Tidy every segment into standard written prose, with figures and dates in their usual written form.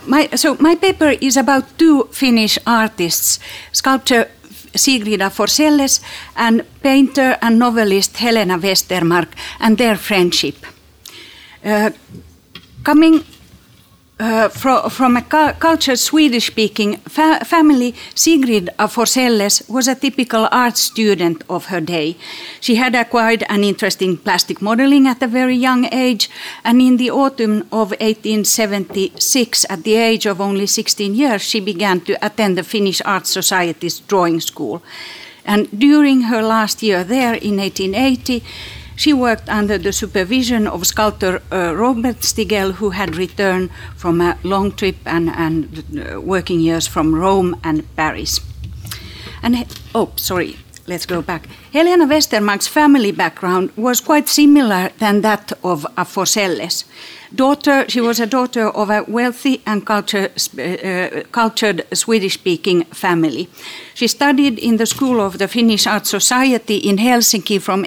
My paper is about two Finnish artists, sculptor Sigrid af Forselles and painter and novelist Helena Westermark, and their friendship. Coming from a cultured Swedish-speaking family, Sigrid af Forselles was a typical art student of her day. She had acquired an interest in plastic modeling at a very young age, and in the autumn of 1876, at the age of only 16 years, she began to attend the Finnish Art Society's drawing school. And during her last year there, in 1880, she worked under the supervision of sculptor Robert Stigel, who had returned from a long trip and working years from Rome and Paris. Let's go back. Helena Westermark's family background was quite similar than that of af Forselles. She was a daughter of a wealthy and cultured Swedish-speaking family. She studied in the school of the Finnish Art Society in Helsinki from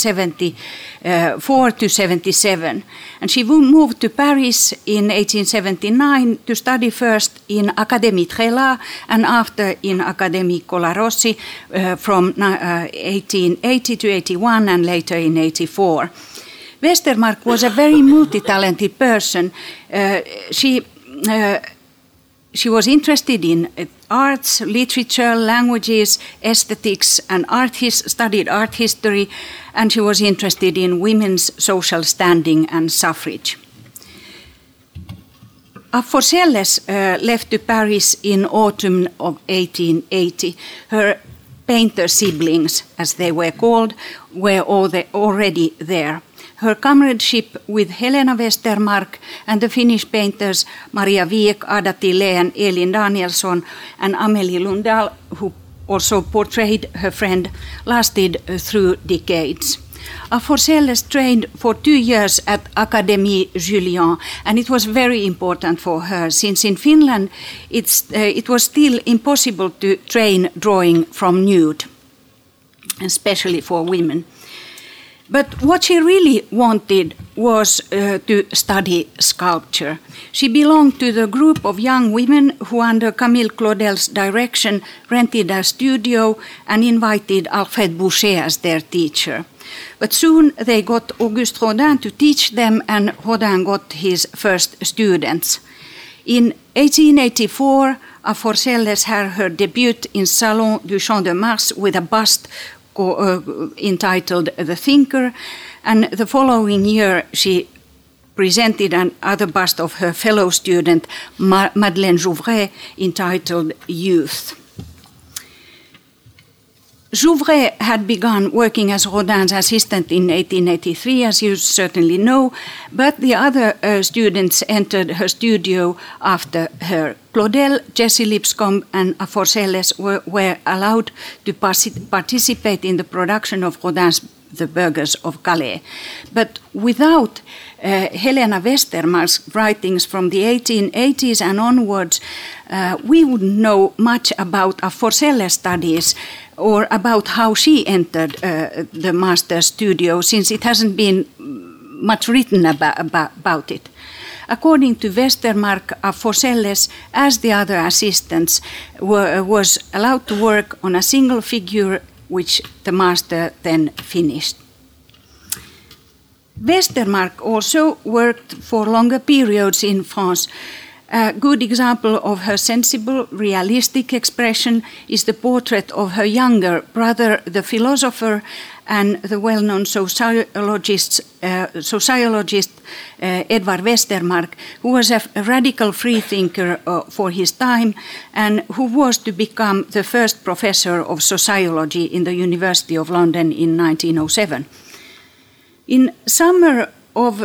1874 to 77. And she moved to Paris in 1879 to study first in Académie Trélat and after in Académie Colarossi from 1880 to 81 and later in 84. Westermark was a very multi-talented person. She was interested in arts, literature, languages, aesthetics, and studied art history, and she was interested in women's social standing and suffrage. Af Forselles left to Paris in autumn of 1880. Her painter siblings, as they were called, were already there. Her comradeship with Helena Westermark and the Finnish painters Maria Wieck, Ada Tilé, and Elin Danielsson, and Amélie Lundahl, who also portrayed her friend, lasted through decades. Af Forselles trained for 2 years at Académie Julian, and it was very important for her, since in Finland it was still impossible to train drawing from nude, especially for women. But what she really wanted was to study sculpture. She belonged to the group of young women who, under Camille Claudel's direction, rented a studio and invited Alfred Boucher as their teacher. But soon they got Auguste Rodin to teach them, and Rodin got his first students. In 1884, af Forselles had her debut in Salon du Champ de Mars with a bust entitled The Thinker, and the following year she presented another bust of her fellow student Madeleine Jouvray entitled Youth. Jouvray had begun working as Rodin's assistant in 1883, as you certainly know, but the other students entered her studio after her. Claudel, Jessie Lipscomb, and af Forselles were allowed to participate in the production of Rodin's The Burghers of Calais. But without Helena Westermark's writings from the 1880s and onwards, we wouldn't know much about af Forselles' studies or about how she entered the master's studio, since it hasn't been much written about it. According to Westermark, af Forselles, as the other assistants, was allowed to work on a single figure which the master then finished. Westermark also worked for longer periods in France. A good example of her sensible, realistic expression is the portrait of her younger brother, the philosopher, and the well-known sociologist Edvard Westermark, who was a radical freethinker for his time and who was to become the first professor of sociology in the University of London in 1907. In the summer of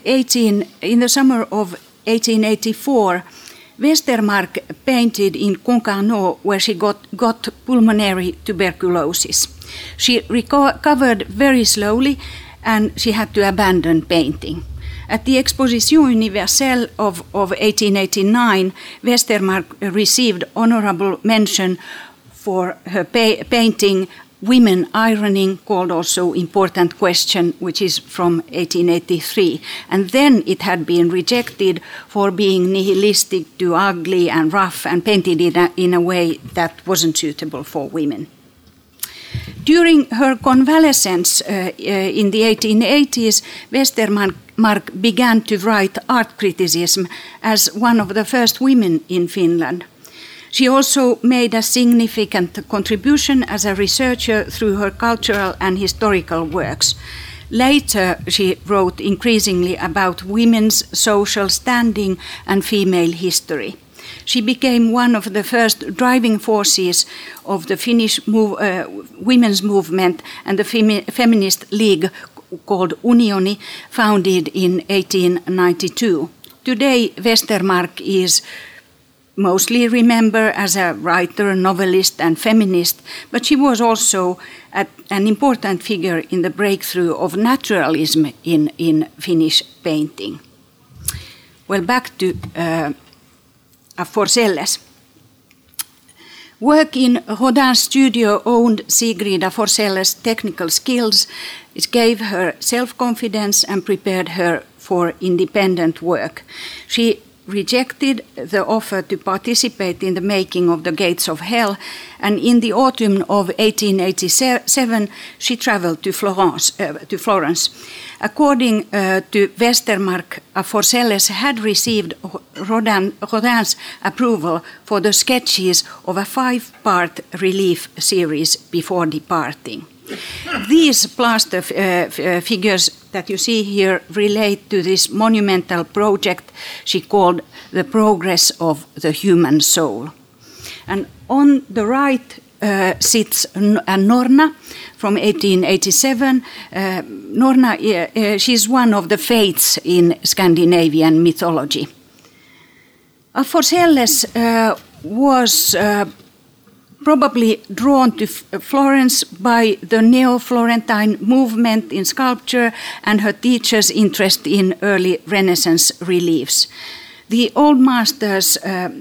1884, Westermark painted in Concarneau, where she got pulmonary tuberculosis. She recovered very slowly, and she had to abandon painting. At the Exposition Universelle of 1889, Westermark received honorable mention for her painting Women Ironing, called also Important Question, which is from 1883. And then it had been rejected for being nihilistic, too ugly and rough, and painted in a way that wasn't suitable for women. During her convalescence in the 1880s, Westermarck began to write art criticism as one of the first women in Finland. She also made a significant contribution as a researcher through her cultural and historical works. Later, she wrote increasingly about women's social standing and female history. She became one of the first driving forces of the Finnish women's movement and the feminist league called Unioni, founded in 1892. Today, Westermarck is mostly remembered as a writer, novelist, and feminist, but she was also an important figure in the breakthrough of naturalism in Finnish painting. Well, back to af Forselles. Work in Rodin's studio owned Sigrid af Forselles' technical skills. It gave her self-confidence and prepared her for independent work. She rejected the offer to participate in the making of the Gates of Hell, and in the autumn of 1887 she traveled to Florence. According to Westermarck, af Forselles had received Rodin's approval for the sketches of a 5-part relief series before departing. These plaster figures that you see here relate to this monumental project she called The Progress of the Human Soul. And on the right sits Norna from 1887. Norna, she's one of the fates in Scandinavian mythology. Af Forselles was probably drawn to Florence by the Neo-Florentine movement in sculpture and her teacher's interest in early Renaissance reliefs. The old masters,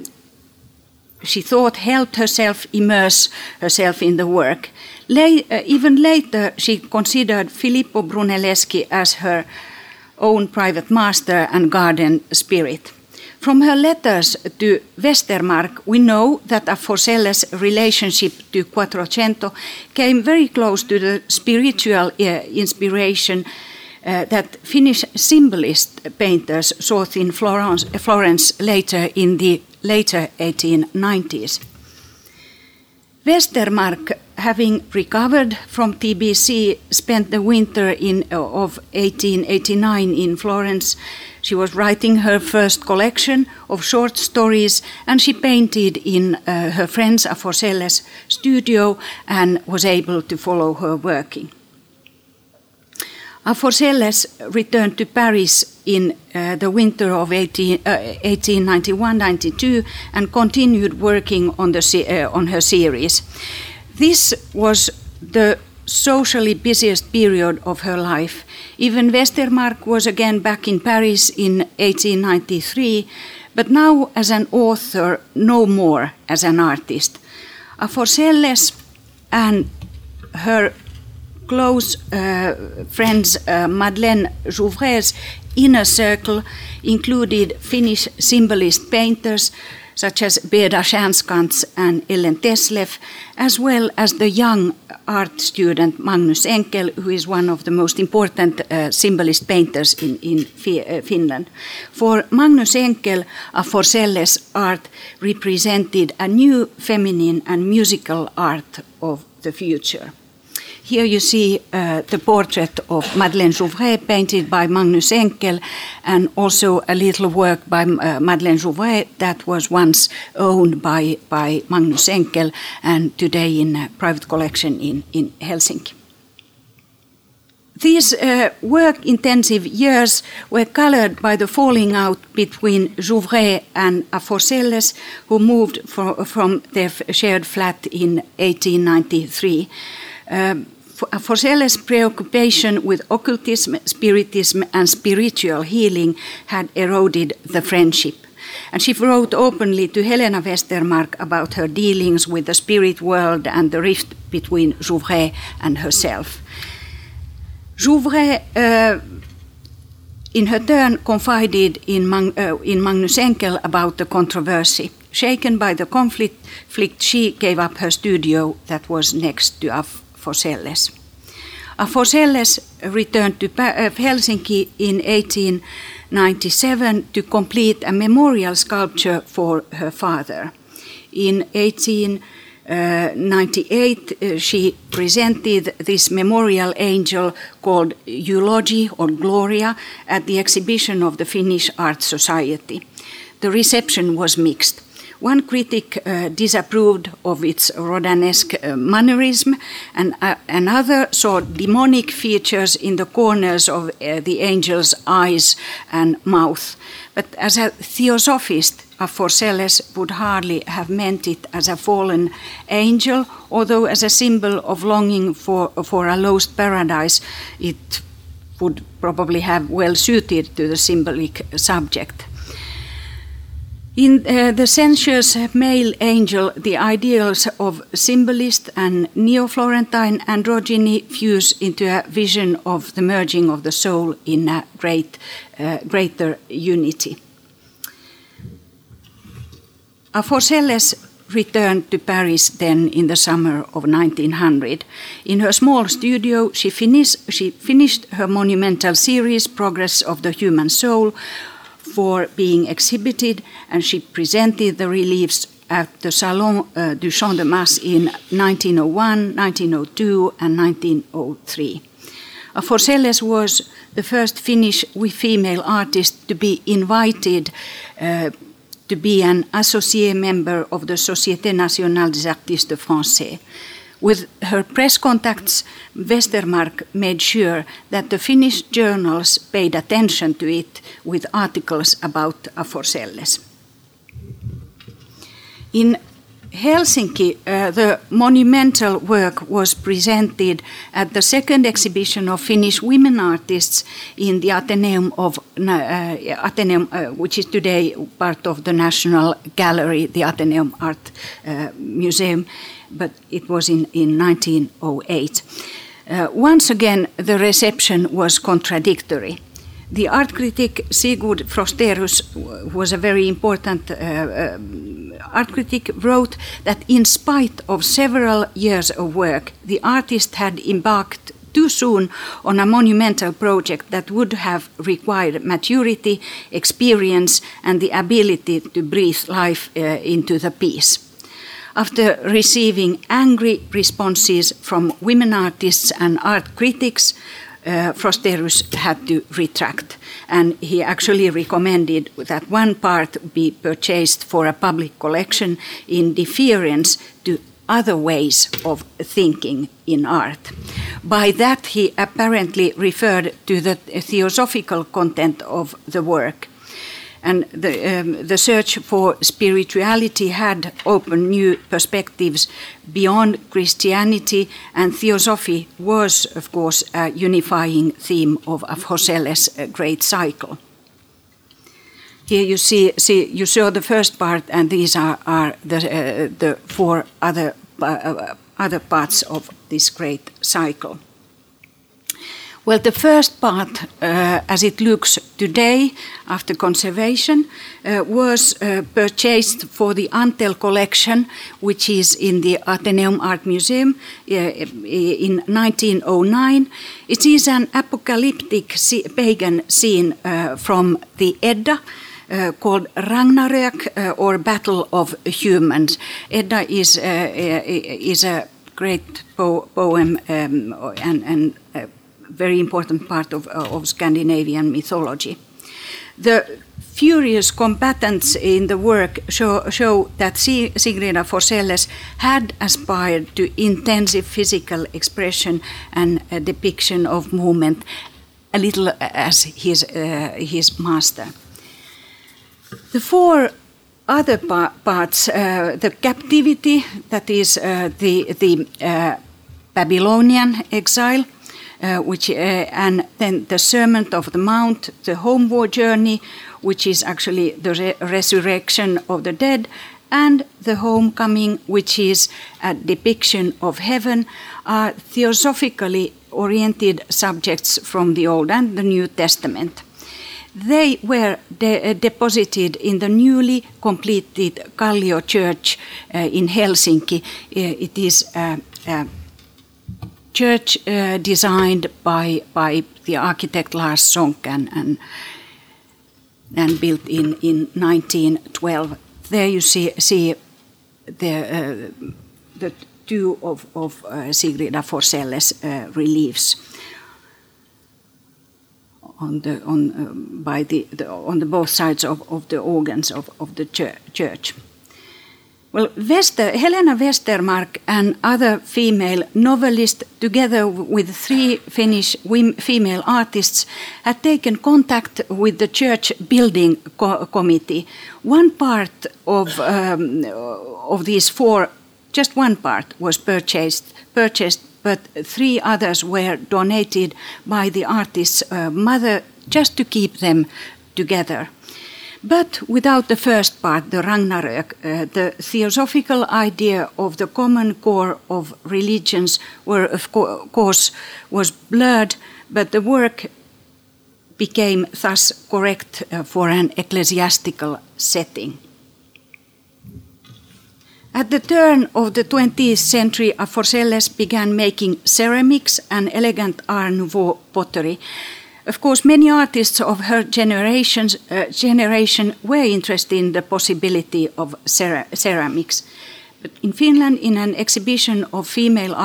she thought, helped herself immerse herself in the work. Even later, she considered Filippo Brunelleschi as her own private master and garden spirit. From her letters to Westermarck, we know that af Forselles' relationship to Quattrocento came very close to the spiritual inspiration that Finnish symbolist painters sought in Florence later in the later 1890s. Westermarck, having recovered from TBC, spent the winter of 1889 in Florence. She was writing her first collection of short stories, and she painted in her friend's af Forselles' studio and was able to follow her working. Af Forselles returned to Paris in the winter of 1891-92 and continued working on her series. This was the socially busiest period of her life. Even Westermarck was again back in Paris in 1893, but now as an author, no more as an artist. Af Forselles and her close friends Madeleine Jouvre's inner circle included Finnish symbolist painters such as Beda Stjernskans and Ellen Tesleff, as well as the young art student Magnus Enkel, who is one of the most important symbolist painters in Finland. For Magnus Enkel, af Forselles' art represented a new feminine and musical art of the future. Here you see the portrait of Madeleine Jouvre painted by Magnus Enkel, and also a little work by Madeleine Jouvre that was once owned by Magnus Enkel and today in a private collection in Helsinki. These work-intensive years were colored by the falling out between Jouvre and af Forselles, who moved from their shared flat in 1893. Af Forselles' preoccupation with occultism, spiritism, and spiritual healing had eroded the friendship. And she wrote openly to Helena Westermarck about her dealings with the spirit world and the rift between Jouvray and herself. Jouvray, in her turn, confided in Magnus Enkel about the controversy. Shaken by the conflict, she gave up her studio that was next to Af Forselles. Af Forselles returned to Helsinki in 1897 to complete a memorial sculpture for her father. In 1898, she presented this memorial angel called Eulogy or Gloria at the exhibition of the Finnish Art Society. The reception was mixed. One critic disapproved of its Rodin-esque mannerism, and another saw demonic features in the corners of the angel's eyes and mouth. But as a theosophist, Af Forselles would hardly have meant it as a fallen angel, although as a symbol of longing for a lost paradise, it would probably have well suited to the symbolic subject. In the sensuous male angel, the ideals of symbolist and neo-Florentine androgyny fuse into a vision of the merging of the soul in a greater unity. Af Forselles returned to Paris then in the summer of 1900. In her small studio, she finished her monumental series, Progress of the Human Soul, for being exhibited, and she presented the reliefs at the Salon du Champ de Mars in 1901, 1902, and 1903. Af Forselles was the first Finnish female artist to be invited to be an associé member of the Société Nationale des Artistes Français. With her press contacts, Westermarck made sure that the Finnish journals paid attention to it with articles about Af Forselles. In Helsinki, the monumental work was presented at the second exhibition of Finnish women artists in the Atheneum, which is today part of the National Gallery, the Atheneum Art Museum, but it was in 1908. Once again, the reception was contradictory. The art critic Sigurd Frosterus, who was a very important art critic, wrote that in spite of several years of work, the artist had embarked too soon on a monumental project that would have required maturity, experience, and the ability to breathe life into the piece. After receiving angry responses from women artists and art critics, Frosterus had to retract, and he actually recommended that one part be purchased for a public collection in deference to other ways of thinking in art. By that, he apparently referred to the theosophical content of the work. And the search for spirituality had opened new perspectives beyond Christianity, and theosophy was, of course, a unifying theme of Af Forselles' great cycle. Here you saw the first part, and these are the four other parts of this great cycle. Well, the first part, as it looks today after conservation, was purchased for the Antel collection, which is in the Atheneum Art Museum in 1909. It is an apocalyptic pagan scene from the Edda, called Ragnarök, or Battle of Humans. Edda is a great poem and very important part of Scandinavian mythology. The furious combatants in the work show that Sigrid Af Forselles had aspired to intensive physical expression and a depiction of movement, a little as his master. The four other parts, the captivity, that is the Babylonian exile, and then the Sermon of the Mount, the homeward journey, which is actually the resurrection of the dead, and the homecoming, which is a depiction of heaven, are theosophically oriented subjects from the Old and the New Testament. They were deposited in the newly completed Kallio Church in Helsinki. It is a church designed by the architect Lars Sonck and built in 1912. There you see the two of Sigrid af Forselles reliefs on the both sides of the organs of the church. Well, Helena Westermark and other female novelists, together with 3 Finnish female artists, had taken contact with the church building committee. One part of these 4, just one part was purchased, but 3 others were donated by the artist's mother just to keep them together. But without the first part, the Ragnarök, the theosophical idea of the common core of religions of course was blurred, but the work became thus correct for an ecclesiastical setting. At the turn of the 20th century, af Forselles began making ceramics and elegant Art Nouveau pottery. Of course, many artists of her generation were interested in the possibility of ceramics. But in Finland, in an exhibition of female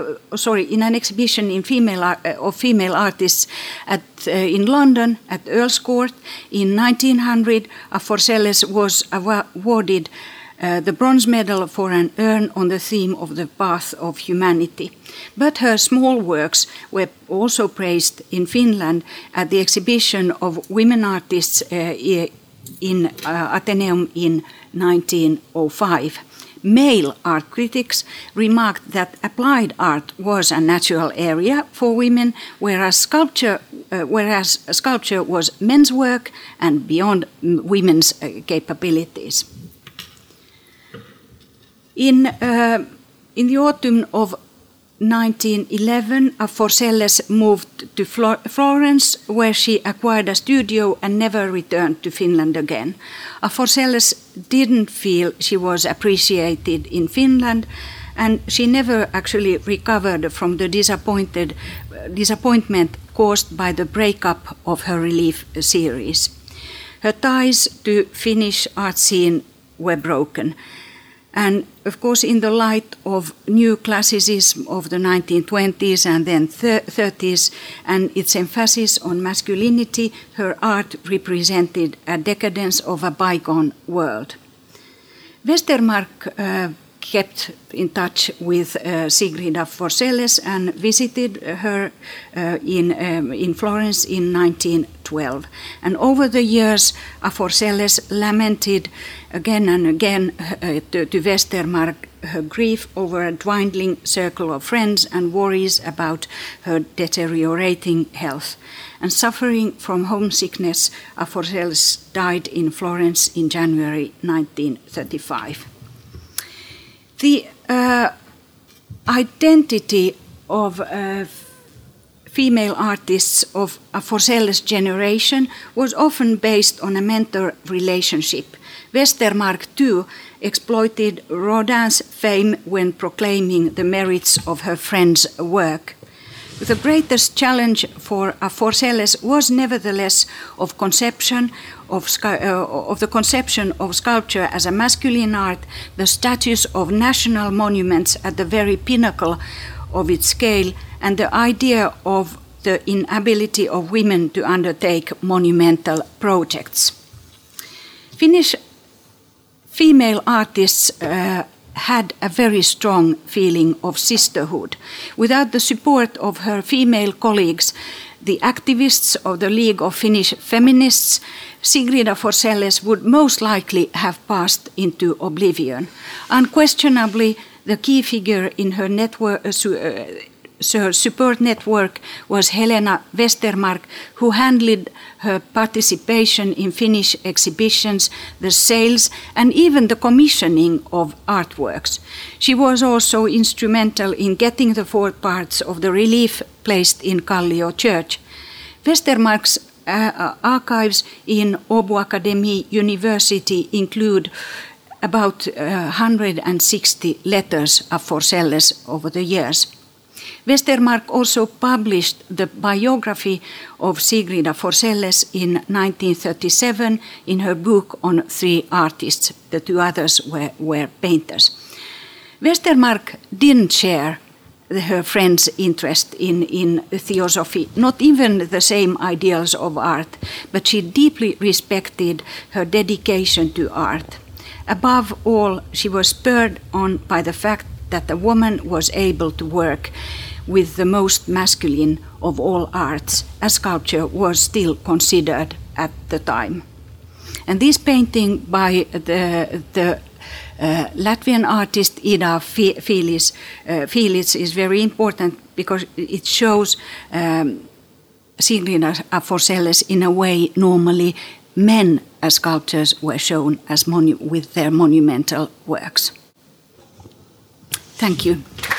artists in London at Earl's Court in 1900, af Forselles was awarded the bronze medal for an urn on the theme of the path of humanity. But her small works were also praised in Finland at the exhibition of women artists in Atheneum in 1905. Male art critics remarked that applied art was a natural area for women, whereas sculpture was men's work and beyond women's capabilities. In the autumn of 1911, af Forselles moved to Florence, where she acquired a studio and never returned to Finland again. Af Forselles didn't feel she was appreciated in Finland, and she never actually recovered from the disappointment caused by the breakup of her relief series. Her ties to Finnish art scene were broken. And of course, in the light of new classicism of the 1920s and then 30s and its emphasis on masculinity, her art represented a decadence of a bygone world. Westermark kept in touch with Sigrid af Forselles and visited her in Florence in 1912. And over the years, af Forselles lamented again and again to Westermark her grief over a dwindling circle of friends and worries about her deteriorating health. And suffering from homesickness, af Forselles died in Florence in January 1935. The identity of female artists of af Forselles' generation was often based on a mentor relationship. Westermark, too, exploited Rodin's fame when proclaiming the merits of her friend's work. The greatest challenge for af Forselles was nevertheless of the conception of sculpture as a masculine art, the status of national monuments at the very pinnacle of its scale, and the idea of the inability of women to undertake monumental projects. Finnish female artists had a very strong feeling of sisterhood. Without the support of her female colleagues, the activists of the League of Finnish Feminists, Sigrid af Forselles would most likely have passed into oblivion. Unquestionably, the key figure in her her support network was Helena Westermark, who handled her participation in Finnish exhibitions, the sales, and even the commissioning of artworks. She was also instrumental in getting the 4 parts of the relief placed in Kallio Church. Westermark's archives in Åbo Academy University include about 160 letters of Forselles over the years. Westermark also published the biography of Sigrida Forselles in 1937 in her book on 3 artists. The 2 others were painters. Westermark didn't share her friend's interest in theosophy, not even the same ideals of art, but she deeply respected her dedication to art. Above all, she was spurred on by the fact that a woman was able to work with the most masculine of all arts, as sculpture was still considered at the time. And this painting by the Latvian artist Ida Fīlis is very important because it shows Sigrida Forselles in a way normally men as sculptors were shown as with their monumental works. Thank you.